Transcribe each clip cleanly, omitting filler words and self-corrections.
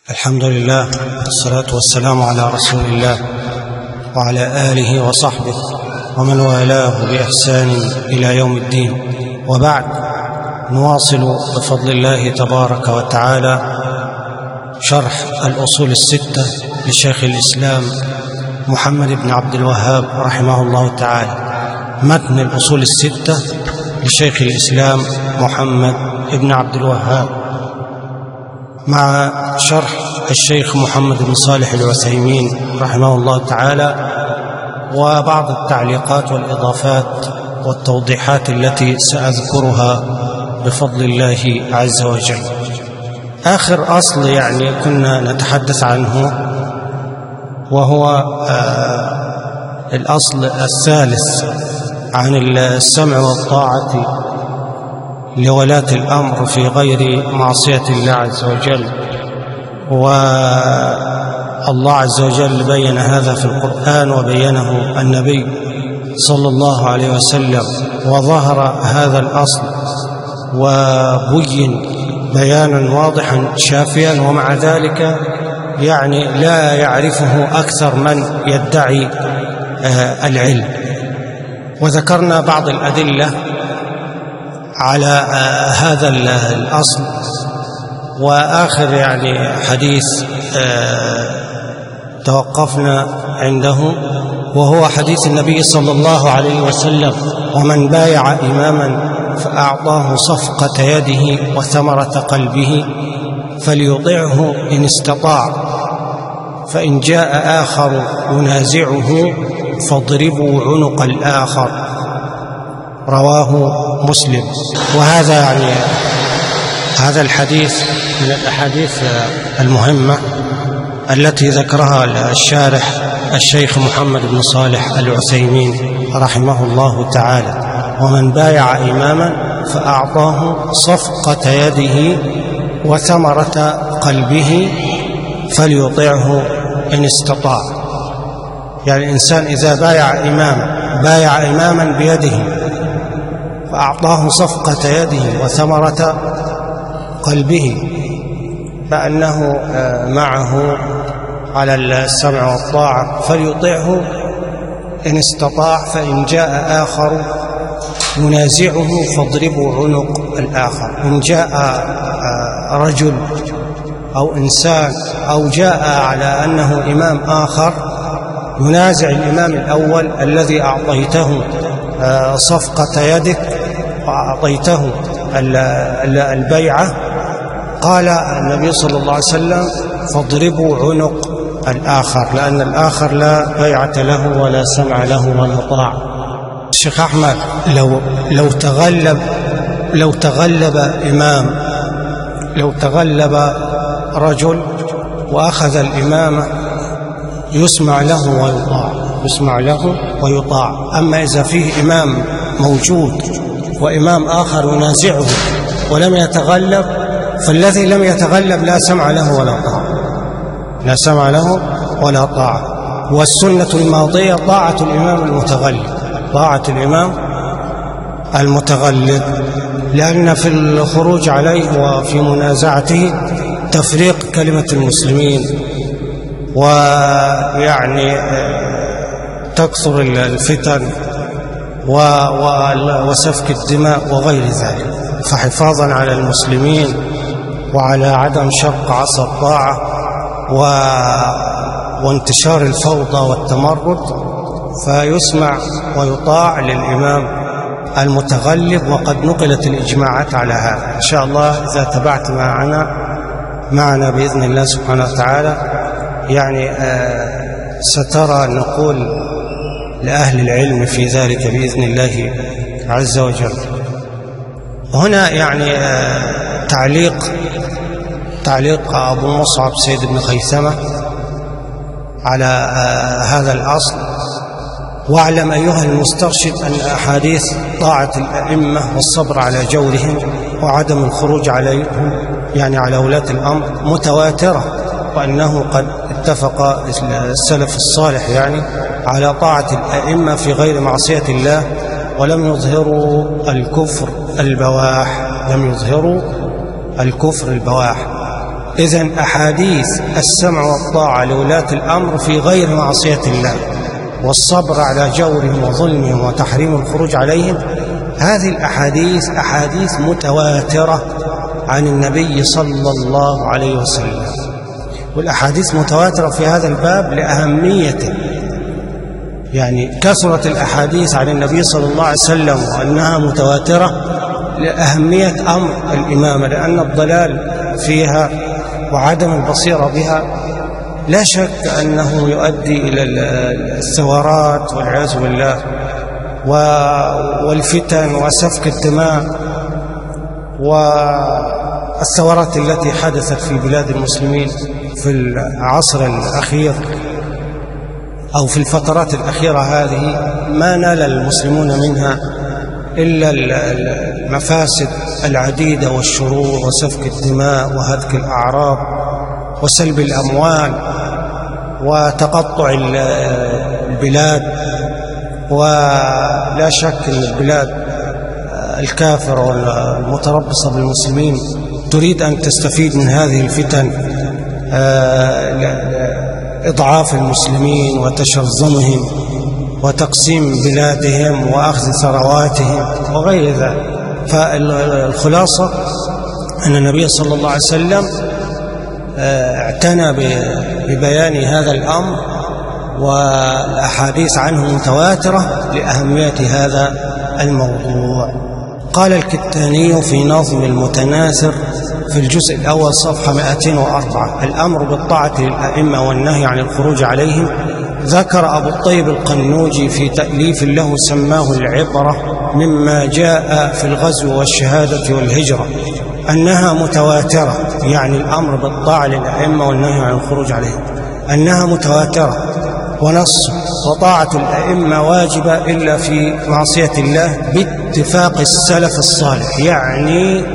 الحمد لله والصلاة والسلام على رسول الله وعلى آله وصحبه ومن والاه بإحسان إلى يوم الدين، وبعد، نواصل بفضل الله تبارك وتعالى شرح الأصول الستة لشيخ الإسلام محمد بن عبد الوهاب رحمه الله تعالى. متن الأصول الستة لشيخ الإسلام محمد بن عبد الوهاب مع شرح الشيخ محمد بن صالح العثيمين رحمه الله تعالى، وبعض التعليقات والإضافات والتوضيحات التي سأذكرها بفضل الله عز وجل. آخر أصل كنا نتحدث عنه وهو الأصل الثالث عن السمع والطاعة لولاة الأمر في غير معصية الله عز وجل، والله عز وجل بين هذا في القرآن وبينه النبي صلى الله عليه وسلم، وظهر هذا الأصل وبين بيانا واضحا شافيا، ومع ذلك لا يعرفه أكثر من يدعي العلم. وذكرنا بعض الأدلة على هذا الأصل، وآخر حديث توقفنا عنده وهو حديث النبي صلى الله عليه وسلم: ومن بايع إماما فأعطاه صفقة يده وثمرة قلبه فليطعه إن استطاع، فإن جاء آخر ينازعه فاضربوا عنق الآخر، رواه مسلم. وهذا هذا الحديث من الأحاديث المهمة التي ذكرها الشارح الشيخ محمد بن صالح العثيمين رحمه الله تعالى: ومن بايع إماما فأعطاه صفقة يده وثمرة قلبه فليطعه إن استطاع. الإنسان إذا بايع إماما بيده فأعطاه صفقة يده وثمرة قلبه، فأنه معه على السمع والطاعة، فليطعه إن استطاع، فإن جاء آخر ينازعه فاضربوا عنق الآخر. إن جاء رجل أو إنسان أو جاء على أنه إمام آخر ينازع الإمام الأول الذي أعطيته صفقة يدك وأعطيته البيعة، قال النبي صلى الله عليه وسلم: فاضربوا عنق الآخر، لأن الآخر لا بيعة له ولا سمع له ولا طاعة. الشيخ أحمد، لو تغلب رجل وأخذ الإمامة يسمع له ويطاع، أما إذا فيه إمام موجود وإمام آخر ينازعه ولم يتغلب، فالذي لم يتغلب لا سمع له ولا طاعة. والسنة الماضية طاعة الإمام المتغلب، لأن في الخروج عليه وفي منازعته تفريق كلمة المسلمين، تكثر الفتن وسفك الدماء وغير ذلك. فحفاظا على المسلمين وعلى عدم شق عصا الطاعة وانتشار الفوضى والتمرد، فيسمع ويطاع للإمام المتغلب، وقد نقلت الإجماعات على هذا. إن شاء الله إذا تبعت معنا بإذن الله سبحانه وتعالى سترى نقول لأهل العلم في ذلك بإذن الله عز وجل. هنا تعليق أبو مصعب سيد بن خيثمة على هذا الأصل: واعلم أيها المسترشد أن أحاديث طاعة الأئمة والصبر على جورهم وعدم الخروج عليهم على ولاة الأمر متواترة، وأنه قد اتفق السلف الصالح على طاعة الأئمة في غير معصية الله، ولم يظهروا الكفر البواح. إذن أحاديث السمع والطاعة لولاة الأمر في غير معصية الله والصبر على جورهم وظلمهم وتحريم الخروج عليهم، هذه الأحاديث أحاديث متواترة عن النبي صلى الله عليه وسلم. والأحاديث متواترة في هذا الباب لأهميته، يعني كثرة الأحاديث عن النبي صلى الله عليه وسلم وأنها متواترة لأهمية أمر الإمامة، لأن الضلال فيها وعدم البصيرة بها لا شك أنه يؤدي إلى الثورات والعياذ بالله والفتن وسفك الدماء والثورات التي حدثت في بلاد المسلمين في العصر الأخير أو في الفترات الأخيرة هذه. ما نال المسلمون منها إلا المفاسد العديدة والشرور وسفك الدماء وهتك الأعراض وسلب الأموال وتقطع البلاد. ولا شك أن البلاد الكافرة والمتربصة بالمسلمين تريد أن تستفيد من هذه الفتن إضعاف المسلمين وتشظمهم وتقسيم بلادهم وأخذ ثرواتهم وغير ذلك. فالخلاصة أن النبي صلى الله عليه وسلم اعتنى ببيان هذا الأمر، والأحاديث عنه متواترة لأهمية هذا الموضوع. قال الكتاني في نظم المتناثر في الجزء الأول صفحة 204: الأمر بالطاعة للأئمة والنهي عن الخروج عليهم. ذكر أبو الطيب القنوجي في تأليف له سماه العبرة مما جاء في الغزو والشهادة والهجرة أنها متواترة، يعني الأمر بالطاعة للأئمة والنهي عن الخروج عليهم أنها متواترة ونص. وطاعة الأئمة واجبة إلا في معصية الله باتفاق السلف الصالح، يعني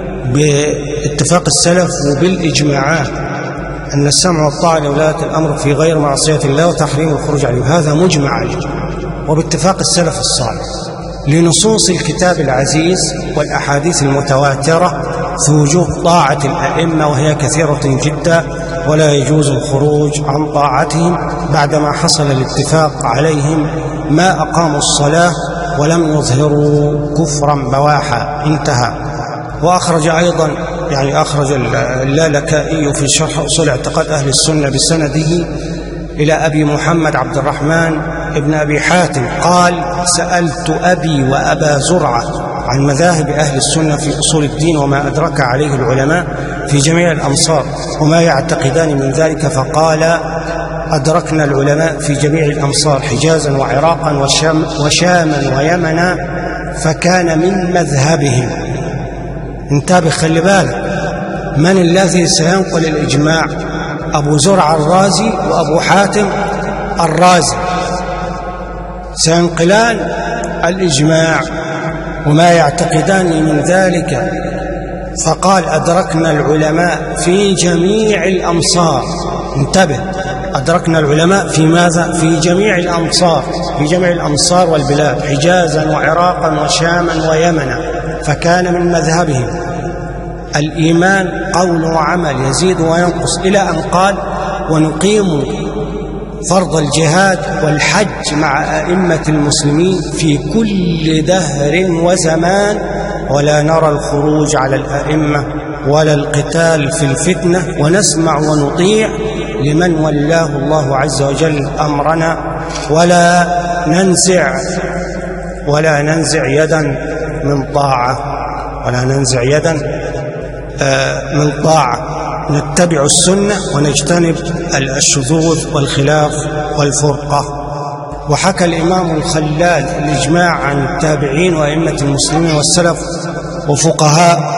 باتفاق السلف وبالإجماعات أن السمع والطاعة لولاة الأمر في غير معصية الله وتحريم الخروج عليه، هذا مجمع عليه وباتفاق السلف الصالح لنصوص الكتاب العزيز والأحاديث المتواترة في وجوب طاعة الأئمة، وهي كثيرة جدا، ولا يجوز الخروج عن طاعتهم بعدما حصل الاتفاق عليهم ما أقاموا الصلاة ولم يظهروا كفرا بواحا. انتهى. وأخرج أيضا أخرج اللالكائي في شرح أصول اعتقاد أهل السنة بسنده إلى أبي محمد عبد الرحمن ابن أبي حاتم قال: سألت أبي وأبا زرعة عن مذاهب أهل السنة في أصول الدين وما أدرك عليه العلماء في جميع الأمصار وما يعتقدان من ذلك، فقال: أدركنا العلماء في جميع الأمصار حجازا وعراقا وشاما ويمنا، فكان من مذهبهم. انتبه، خلي بالك، من الذي سينقل الإجماع؟ أبو زرع الرازي وأبو حاتم الرازي سينقلان الإجماع وما يعتقدان من ذلك. فقال: أدركنا العلماء في جميع الأمصار. انتبه، أدركنا العلماء في ماذا؟ في جميع الأمصار، في جميع الأمصار والبلاد، حجازا وعراقا وشاما ويمنا، فكان من مذهبهم. الإيمان قول وعمل يزيد وينقص، إلى أن قال: ونقيم فرض الجهاد والحج مع أئمة المسلمين في كل دهر وزمان، ولا نرى الخروج على الأئمة ولا القتال في الفتنة، ونسمع ونطيع لمن ولاه الله عز وجل أمرنا، ولا ننزع يدا من طاعة، ولا ننزع يدا من طاعة. نتبع السنة ونجتنب الشذوذ والخلاف والفرقة. وحكى الإمام الخلال الإجماع عن التابعين وأئمة المسلمين والسلف وفقهاء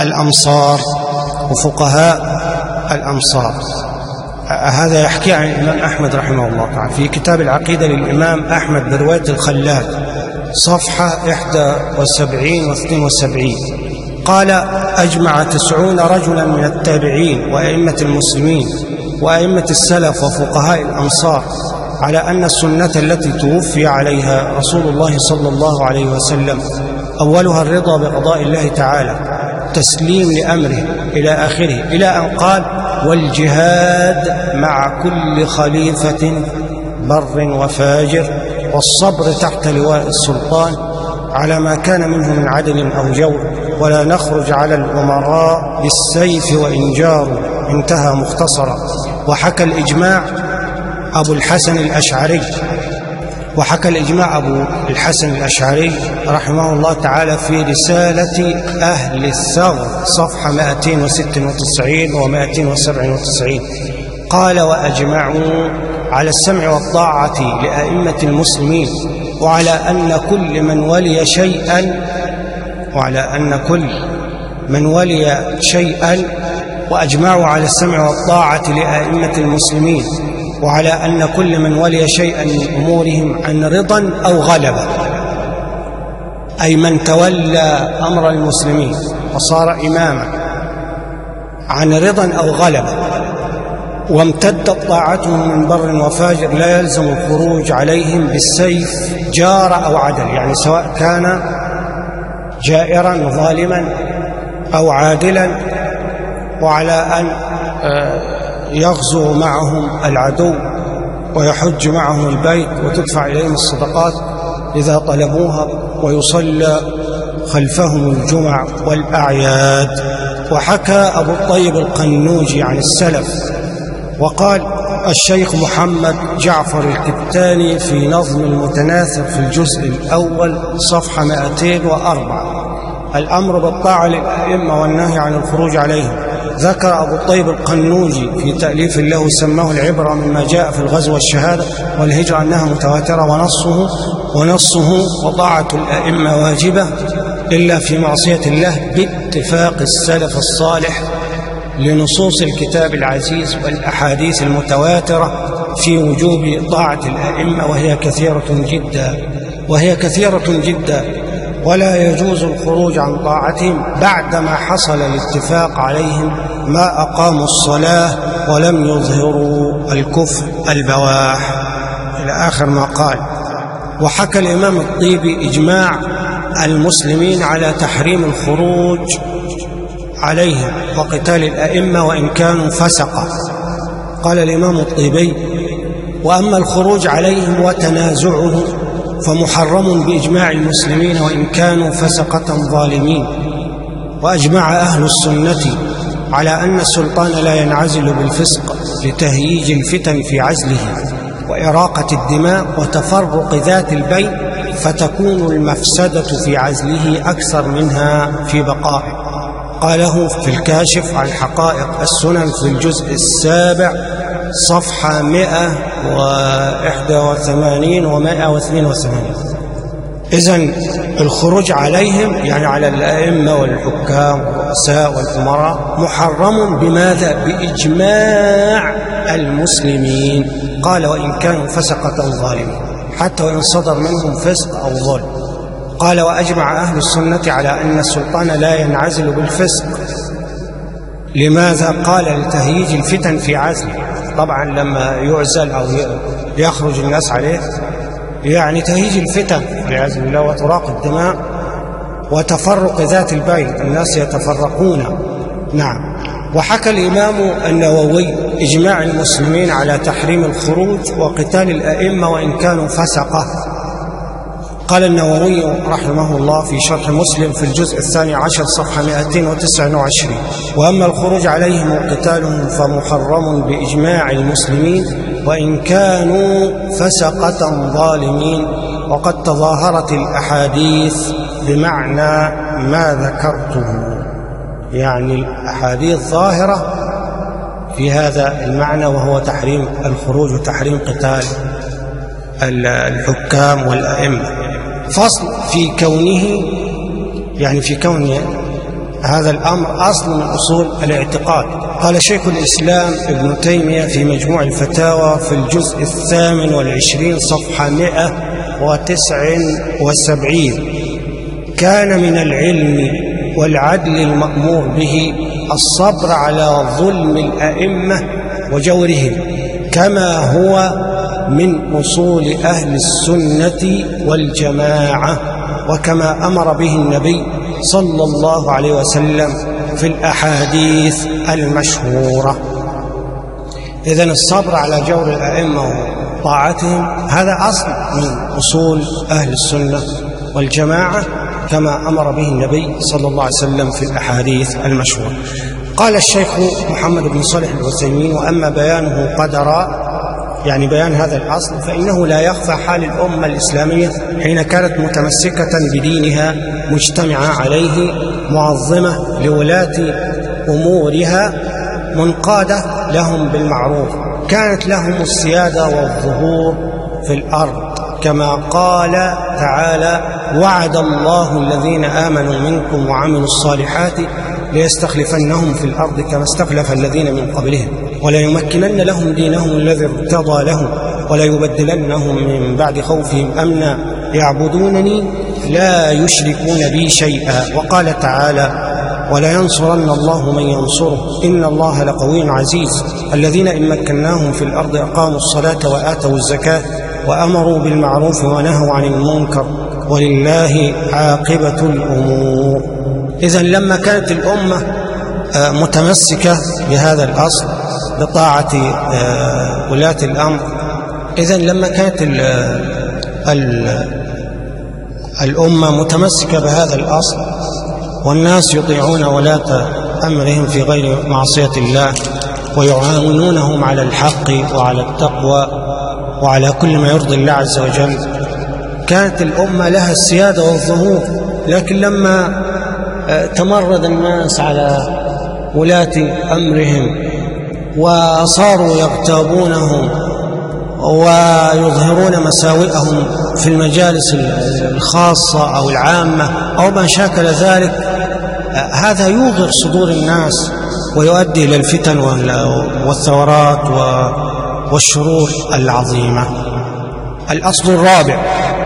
الأمصار. هذا يحكي عن الإمام أحمد رحمه الله تعالى في كتاب العقيدة للإمام أحمد برواية الخلال صفحة 71 و72. قال: أجمع 90 رجلا من التابعين وأئمة المسلمين وأئمة السلف وفقهاء الأمصار على أن السنة التي توفي عليها رسول الله صلى الله عليه وسلم أولها الرضا بقضاء الله تعالى، والتسليم لأمره إلى آخره، إلى أن قال: والجهاد مع كل خليفة بر وفاجر، والصبر تحت لواء السلطان على ما كان منه من عدل أو جور، ولا نخرج على الأمراء بالسيف وإن جاروا. انتهى مختصرا. وحكى الإجماع أبو الحسن الأشعري رحمه الله تعالى في رسالة أهل الثغر صفحة 296 و 297. قال: وأجمعوا على السمع والطاعة لأئمة المسلمين، وعلى أن كل من ولي شيئا وأجمعوا على السمع والطاعة لأئمة المسلمين، وعلى أن كل من ولي شيئا من أمورهم عن رضا أو غلبة، أي من تولى أمر المسلمين وصار إماما عن رضا أو غلبة وامتدت طاعته من بر وفاجر، لا يلزم الخروج عليهم بالسيف جار أو عدل، يعني سواء كان جائرا ظالما أو عادلا، وعلى أن يغزو معهم العدو ويحج معهم البيت وتدفع إليهم الصدقات إذا طلبوها، ويصلى خلفهم الجمع والأعياد. وحكى أبو الطيب القنوجي عن السلف، وقال الشيخ محمد جعفر الكتاني في نظم المتناثر في الجزء الأول صفحة 204: الأمر بالطاعة للأئمة والنهي عن الخروج عليهم. ذكر أبو الطيب القنوجي في تأليف له سماه العبرة مما جاء في الغزو والشهادة والهجرة أنها متواترة، ونصه وطاعة الأئمة واجبة إلا في معصية الله باتفاق السلف الصالح لنصوص الكتاب العزيز والأحاديث المتواترة في وجوب طاعة الأئمة، وهي كثيرة جدا، ولا يجوز الخروج عن طاعتهم بعدما حصل الاتفاق عليهم ما أقاموا الصلاة ولم يظهروا الكفر البواح، إلى آخر ما قال. وحكى الإمام الطيبي إجماع المسلمين على تحريم الخروج عليهم وقتال الأئمة وإن كانوا فسقة. قال الإمام الطيبي: وأما الخروج عليهم وتنازعهم فمحرم بإجماع المسلمين وإن كانوا فسقة ظالمين. وأجمع أهل السنة على أن السلطان لا ينعزل بالفسق لتهييج الفتن في عزله وإراقة الدماء وتفرق ذات البين، فتكون المفسدة في عزله أكثر منها في بقائه. قاله في الكاشف عن حقائق السنن في الجزء السابع صفحة 181 و 182. إذن الخروج عليهم يعني على الأئمة والحكام والرؤساء والأمراء محرم بماذا؟ بإجماع المسلمين. قال: وإن كانوا فسقة ظالمين، حتى وإن صدر منهم فسق أو ظلم. قال: وأجمع أهل السنة على أن السلطان لا ينعزل بالفسق. لماذا؟ قال: لتهييج الفتن في عزله. طبعا لما يعزل أو يخرج الناس عليه يعني تهييج الفتن بعزل الله وتراق الدماء وتفرق ذات البين، الناس يتفرقون. نعم. وحكى الإمام النووي إجماع المسلمين على تحريم الخروج وقتال الأئمة وإن كانوا فسقة. قال النووي رحمه الله في شرح مسلم في الجزء 12 صفحة 229: وأما الخروج عليهم وقتالهم فمحرم بإجماع المسلمين وإن كانوا فسقة ظالمين، وقد تظاهرت الأحاديث بمعنى ما ذكرته، يعني الأحاديث ظاهرة في هذا المعنى، وهو تحريم الخروج وتحريم قتال الحكام والأئمة. فصل في كون هذا الأمر أصل من أصول الاعتقاد. قال شيخ الإسلام ابن تيمية في مجموع الفتاوى في الجزء 28 صفحة 179: كان من العلم والعدل المأمور به الصبر على ظلم الأئمة وجورهم، كما هو من أصول أهل السنة والجماعة، وكما أمر به النبي صلى الله عليه وسلم في الأحاديث المشهورة. إذن الصبر على جور الأئمة وطاعتهم هذا أصل من أصول أهل السنة والجماعة، كما أمر به النبي صلى الله عليه وسلم في الأحاديث المشهورة. قال الشيخ محمد بن صالح العثيمين: وأما بيانه قدرا، يعني بيان هذا الأصل، فإنه لا يخفى حال الأمة الإسلامية حين كانت متمسكة بدينها مجتمعة عليه، معظمة لولاة أمورها، منقادة لهم بالمعروف، كانت لهم السيادة والظهور في الأرض، كما قال تعالى: وعد الله الذين آمنوا منكم وعملوا الصالحات ليستخلفنهم في الأرض كما استخلف الذين من قبلهم وليمكنن لهم دينهم الذي ارتضى لهم وليبدلنهم من بعد خوفهم أمنا يعبدونني لا يشركون بي شيئا. وقال تعالى: ولينصرن الله من ينصره إن الله لقوي عزيز. الذين إن مكناهم في الأرض أقاموا الصلاة وآتوا الزكاة وأمروا بالمعروف ونهوا عن المنكر ولله عاقبة الأمور. إذن لما كانت الأمة متمسكة بهذا الأصل بطاعة ولاة الأمر، إذن لما كانت الأمة متمسكة بهذا الأصل والناس يطيعون ولاة أمرهم في غير معصية الله ويعاونونهم على الحق وعلى التقوى وعلى كل ما يرضي الله عز وجل، كانت الأمة لها السيادة والظهور. لكن لما تمرد الناس على ولاة أمرهم وصاروا يغتابونهم ويظهرون مساوئهم في المجالس الخاصة أو العامة أو ما شاكل ذلك، هذا يوغر صدور الناس ويؤدي إلى الفتن والثورات والشرور العظيمة. الأصل الرابع: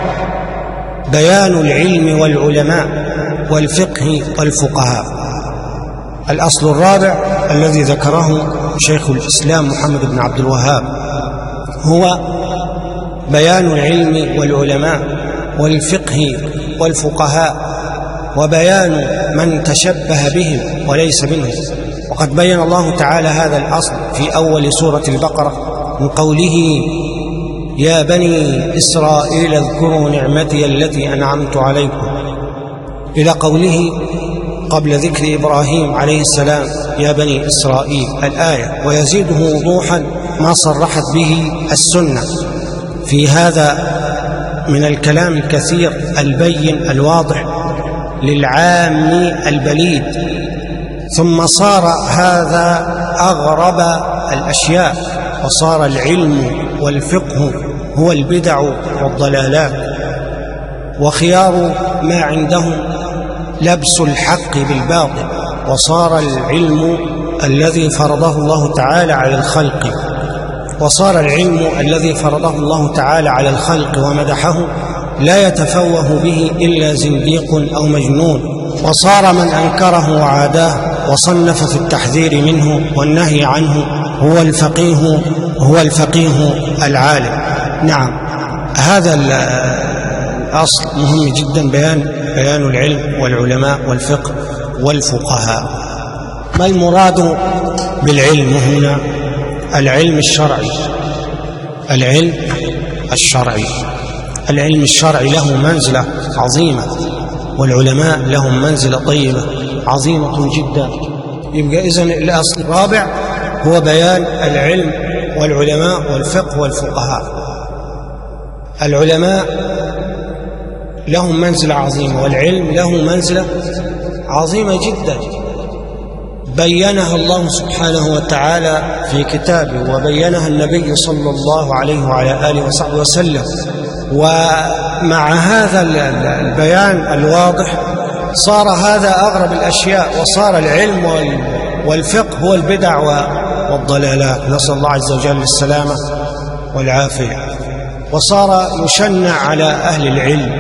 بيان العلم والعلماء والفقه والفقهاء. الأصل الرابع الذي ذكره شيخ الإسلام محمد بن عبد الوهاب هو بيان العلم والعلماء والفقه والفقهاء، وبيان من تشبه بهم وليس منهم. وقد بين الله تعالى هذا الأصل في أول سورة البقرة من قوله: يا بني إسرائيل اذكروا نعمتي التي أنعمت عليكم، إلى قوله قبل ذكر إبراهيم عليه السلام: يا بني إسرائيل الآية. ويزيده وضوحا ما صرحت به السنة في هذا من الكلام الكثير البين الواضح للعام البليد. ثم صار هذا أغرب الأشياء، وصار العلم والفقه هو البدع والضلالات، وخيار ما عندهم لبس الحق بالباطل. وصار العلم الذي فرضه الله تعالى على الخلق، وصار العلم الذي فرضه الله تعالى على الخلق ومدحه لا يتفوه به إلا زنديق أو مجنون. وصار من أنكره وعاداه وصنف في التحذير منه والنهي عنه هو الفقيه العالم. نعم، هذا الأصل مهم جدا، بيان العلم والعلماء والفقه والفقهاء. ما المراد بالعلم هنا؟ العلم الشرعي. العلم الشرعي، العلم الشرعي له منزلة عظيمة، والعلماء لهم منزلة طيبة عظيمة جدا. يبقى إذن الأصل الرابع هو بيان العلم والعلماء والفقه والفقهاء. العلماء لهم منزلة عظيمة والعلم له منزلة عظيمة جدا، بينها الله سبحانه وتعالى في كتابه، وبينها النبي صلى الله عليه وعلى آله وصحبه وسلم. ومع هذا البيان الواضح صار هذا أغرب الأشياء، وصار العلم والفقه هو البدع والضلالات، نسأل الله عز وجل السلامة والعافية. وصار يشنع على أهل العلم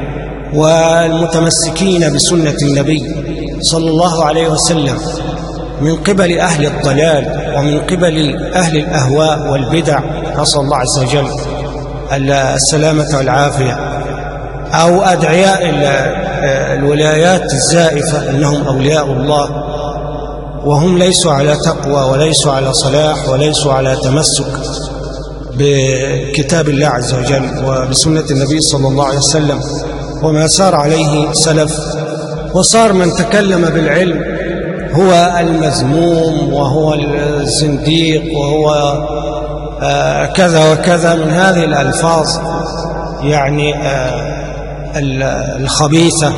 والمتمسكين بسنة النبي صلى الله عليه وسلم من قبل أهل الضلال ومن قبل أهل الأهواء والبدع، نسأل الله عز وجل السلامة والعافية، أو أدعياء الولايات الزائفة أنهم أولياء الله وهم ليسوا على تقوى وليسوا على صلاح وليسوا على تمسك بكتاب الله عز وجل وبسنة النبي صلى الله عليه وسلم وما سار عليه سلف، وصار من تكلم بالعلم هو المذموم وهو الزنديق وهو كذا وكذا من هذه الألفاظ يعني الخبيثة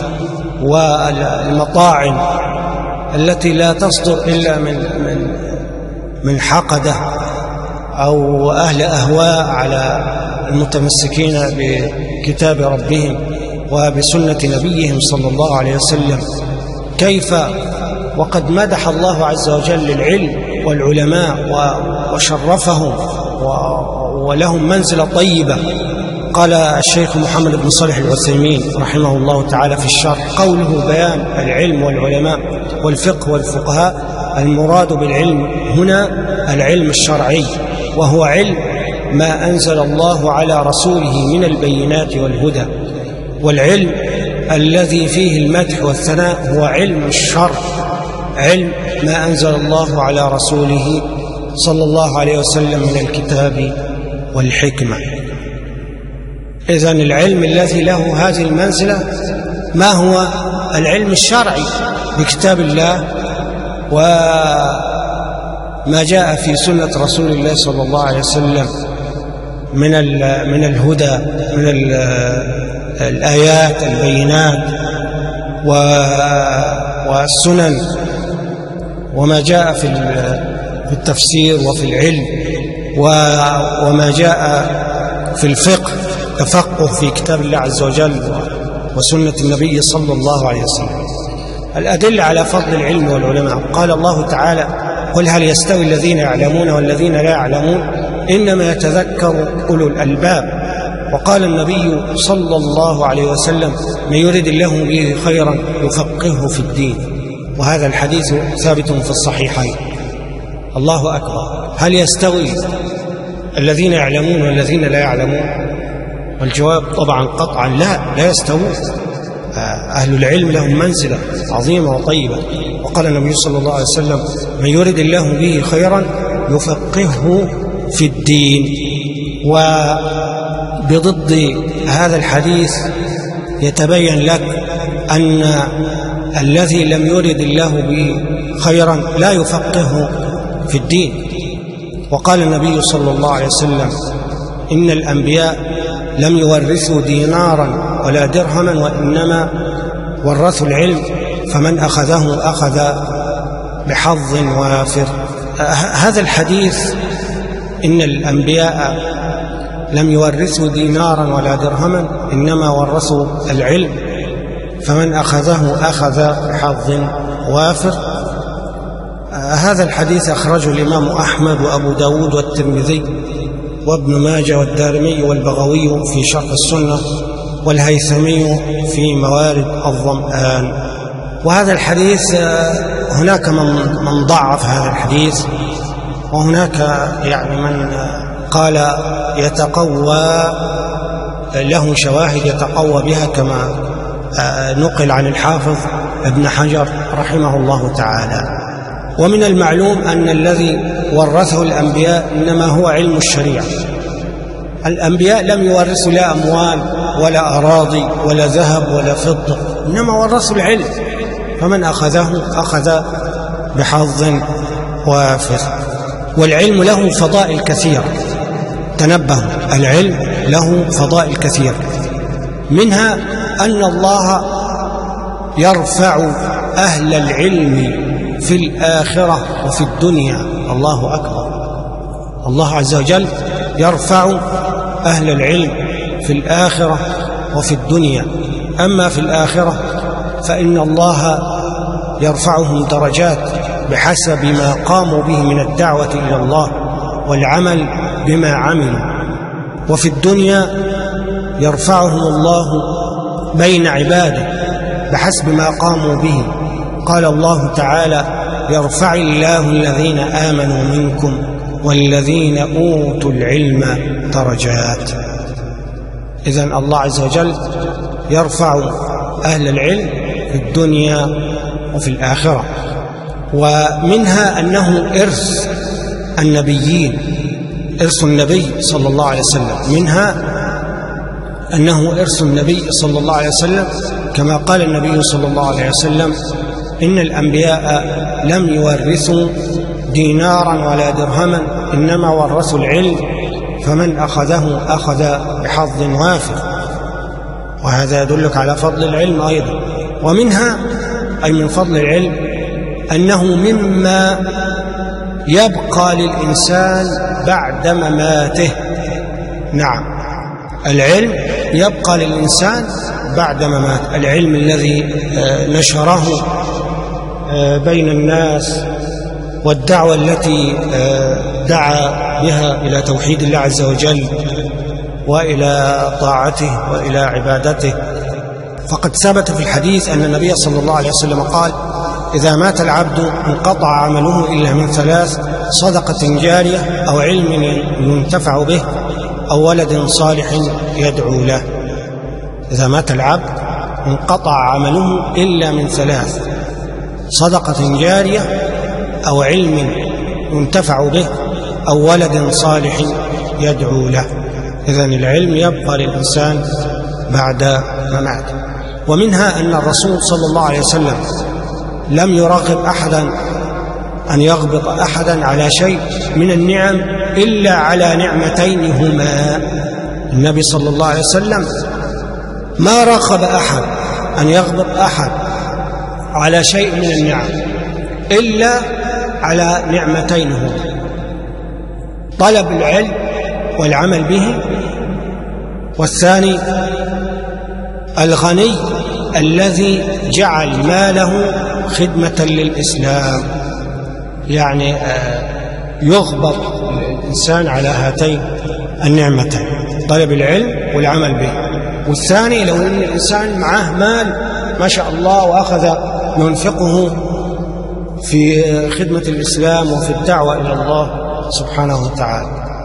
والمطاعن التي لا تصدر إلا من حقدة أو أهل أهواء على المتمسكين بكتاب ربهم وبسنة نبيهم صلى الله عليه وسلم. كيف وقد مدح الله عز وجل العلم والعلماء وشرفهم ولهم منزلة طيبة. قال الشيخ محمد بن صالح العثيمين رحمه الله تعالى في الشرح: قوله بيان العلم والعلماء والفقه والفقهاء، المراد بالعلم هنا العلم الشرعي، وهو علم ما أنزل الله على رسوله من البينات والهدى. والعلم الذي فيه المدح والثناء هو علم الشرع، علم ما أنزل الله على رسوله صلى الله عليه وسلم من الكتاب والحكمة. إذن العلم الذي له هذه المنزلة ما هو العلم الشرعي بكتاب الله وما جاء في سنة رسول الله صلى الله عليه وسلم من الهدى، من الآيات البينات والسنن، وما جاء في التفسير وفي العلم، وما جاء في الفقه، تفقه في كتاب الله عز وجل وسنة النبي صلى الله عليه وسلم. الأدلة على فضل العلم والعلماء: قال الله تعالى: قل هل يستوي الذين يعلمون والذين لا يعلمون إنما يتذكر أولو الألباب. وقال النبي صلى الله عليه وسلم: من يرد الله به خيرا يفقهه في الدين. وهذا الحديث ثابت في الصحيحين. الله أكبر. هل يستوي الذين يعلمون والذين لا يعلمون؟ والجواب طبعا قطعا لا يستوون. أهل العلم لهم منزلة عظيمة وطيبة. وقال النبي صلى الله عليه وسلم: من يرد الله به خيرا يفقهه في الدين. وبضد هذا الحديث يتبين لك أن الذي لم يرد الله به خيرا لا يفقهه في الدين. وقال النبي صلى الله عليه وسلم: إن الأنبياء لم يورثوا دينارا ولا درهما وإنما ورثوا العلم، فمن أخذه أخذ بحظ وافر. هذا الحديث إن الأنبياء لم يورثوا دينارا ولا درهما إنما ورثوا العلم، فمن أخذه أخذ بحظ وافر. هذا الحديث أخرجه الإمام أحمد وأبو داود والترمذي وابن ماجه والدارمي والبغوي في شرح السنة والهيثمي في موارد الظمآن. وهذا الحديث هناك من ضعف هذا الحديث، وهناك يعني من قال يتقوى له شواهد يتقوى بها، كما نقل عن الحافظ ابن حجر رحمه الله تعالى. ومن المعلوم أن الذي ورثه الأنبياء إنما هو علم الشريعة. الأنبياء لم يورثوا لا أموال ولا أراضي ولا ذهب ولا فضة، إنما ورثوا العلم، فمن أخذه أخذ بحظ وافر. والعلم له فضائل كثيرة، تنبهوا، العلم له فضائل كثيرة، منها أن الله يرفع أهل العلم في الآخرة وفي الدنيا. الله أكبر. الله عز وجل يرفع أهل العلم في الآخرة وفي الدنيا. أما في الآخرة فإن الله يرفعهم درجات بحسب ما قاموا به من الدعوة إلى الله والعمل بما عملوا. وفي الدنيا يرفعهم الله بين عباده بحسب ما قاموا به. قال الله تعالى: يرفع الله الذين آمنوا منكم والذين أوتوا العلم درجات. إذن الله عز وجل يرفع أهل العلم في الدنيا وفي الآخرة. ومنها أنه إرث النبيين، إرث النبي صلى الله عليه وسلم، منها أنه إرث النبي صلى الله عليه وسلم، كما قال النبي صلى الله عليه وسلم: إن الأنبياء لم يورثوا دينارا ولا درهما، إنما ورثوا العلم، فمن أخذه أخذ بحظ وافر. وهذا يدلك على فضل العلم أيضا. ومنها أي من فضل العلم أنه مما يبقى للإنسان بعد مماته. نعم، العلم يبقى للإنسان بعد مماته، العلم الذي نشره بين الناس، والدعوة التي دعا بها إلى توحيد الله عز وجل وإلى طاعته وإلى عبادته. فقد ثبت في الحديث أن النبي صلى الله عليه وسلم قال: إذا مات العبد انقطع عمله إلا من ثلاث: صدقة جارية، أو علم ينتفع به، أو ولد صالح يدعو له. إذا مات العبد انقطع عمله إلا من ثلاث: صدقة جارية، أو علم ينتفع به، أو ولد صالح يدعو له. إذن العلم يبقى للإنسان بعد مماته. ومنها أن الرسول صلى الله عليه وسلم لم يراقب أحدا أن يغبط أحدا على شيء من النعم إلا على نعمتين هما. النبي صلى الله عليه وسلم ما راقب أحد أن يغبط أحد على شيء من النعم إلا على نعمتين هما: طلب العلم والعمل به، والثاني الغني الذي جعل ماله خدمة للإسلام. يعني يغبط الإنسان على هاتين النعمتين: طلب العلم والعمل به. والثاني لو أن الإنسان معه مال ما شاء الله وأخذ ينفقه في خدمة الإسلام وفي الدعوة إلى الله سبحانه وتعالى.